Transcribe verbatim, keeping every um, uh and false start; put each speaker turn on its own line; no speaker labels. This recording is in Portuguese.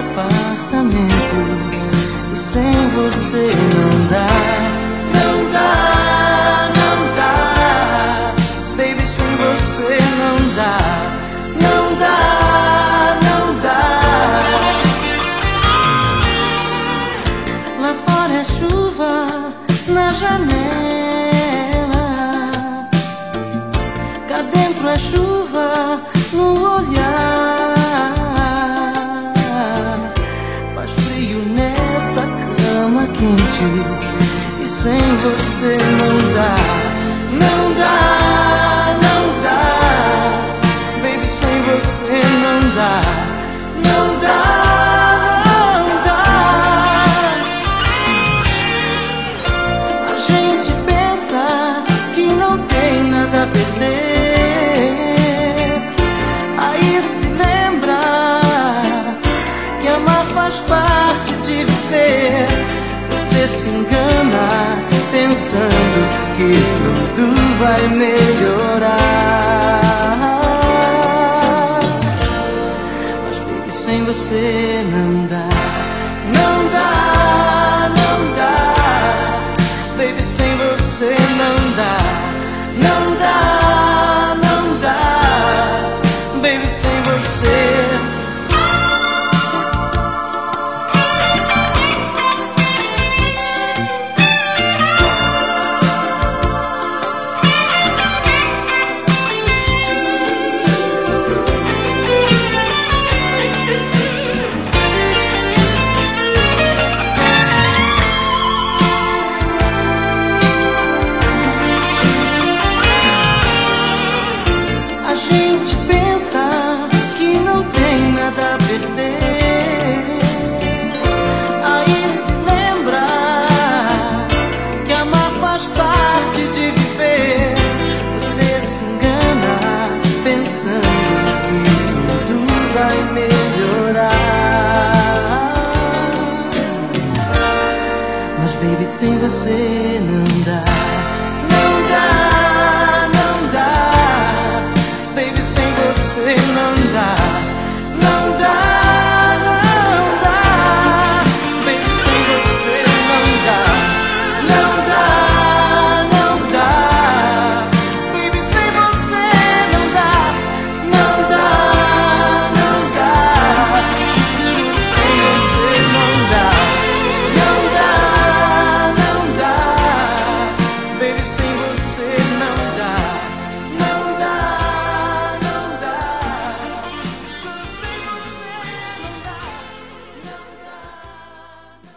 apartamento e sem você não dá, não dá, não dá. Baby, sem você não dá, não dá, não dá. Lá fora é chuva na janela, cá dentro é chuva no olhar. Faz frio nessa cama quente e sem você não dá, não dá, não dá. Baby, sem você não dá, não dá, não dá. A gente pensa que não tem nada a perder, aí se lembra que amar faz parte de viver. Você se engana pensando que tudo vai melhorar, mas baby, sem você não dá, não dá, não dá. Baby, sem você não dá, não dá, não dá. Baby, sem você. A gente pensa que não tem nada a perder, aí se lembra que amar faz parte de viver. Você se engana pensando que tudo vai melhorar, mas baby, sem você